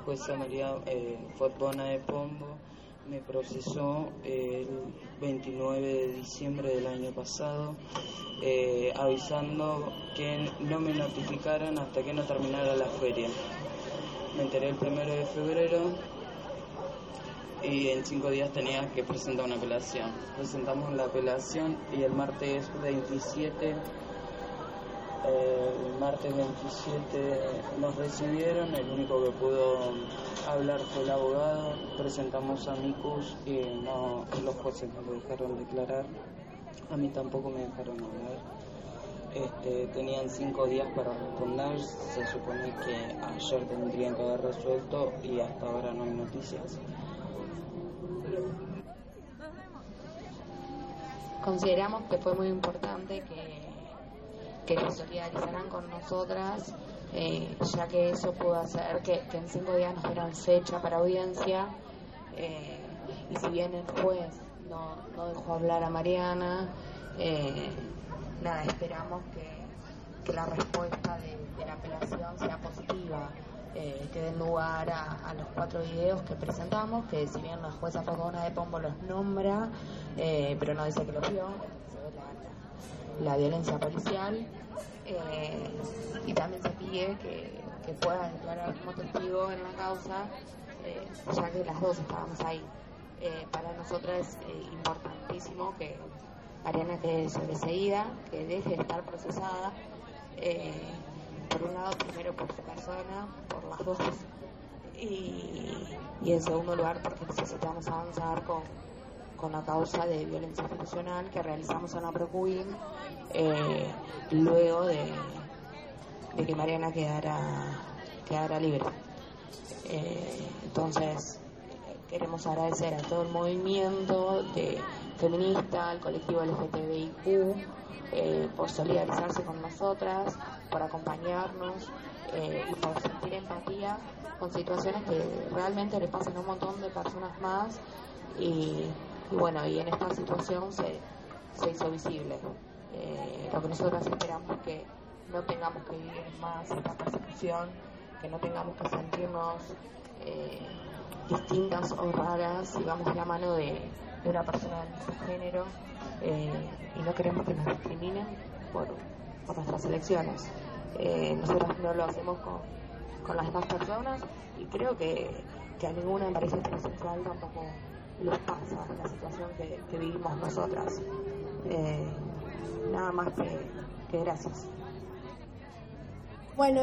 jueza María Fotbona de Pombo me procesó el 29 de diciembre del año pasado, avisando que no me notificaron hasta que no terminara la feria. Me enteré el 1 de febrero y en 5 días tenía que presentar una apelación. Presentamos la apelación y el martes 27 nos recibieron. El único que pudo hablar fue el abogado. Presentamos amicus y los jueces no lo dejaron declarar. A mí tampoco me dejaron hablar. Tenían 5 días para responder. Se supone que ayer tendrían que haber resuelto y hasta ahora no hay noticias. Consideramos que fue muy importante que se solidarizaran con nosotras, ya que eso pudo hacer que en 5 días nos dieran fecha para audiencia, y si bien el juez no dejó hablar a Mariana, esperamos que la respuesta de la apelación sea positiva, que den lugar a los 4 videos que presentamos, que si bien la jueza Fotbona de Pombo los nombra, pero no dice que los vio, se ve la violencia policial, y también se pide que pueda declarar como testigo en la causa, ya que las dos estábamos ahí. Para nosotras es importantísimo que Mariana quede sobreseída, que deje de estar procesada, por un lado, primero por su persona, por las dos, y en segundo lugar porque necesitamos avanzar con la causa de violencia institucional que realizamos en la Procuim, luego de que Mariana quedara libre. Entonces queremos agradecer a todo el movimiento feminista, al colectivo LGTBIQ, por solidarizarse con nosotras, por acompañarnos, y por sentir empatía con situaciones que realmente le pasan a un montón de personas más, y en esta situación se hizo visible. Lo que nosotros esperamos es que no tengamos que vivir más esta persecución, que no tengamos que sentirnos distintas o raras si vamos de la mano de una persona del mismo género, y no queremos que nos discriminen por nuestras elecciones. Nosotros no lo hacemos con las demás personas, y creo que a ninguna pareja heterosexual tampoco les pasa la situación que vivimos nosotras. Nada más que gracias. Bueno.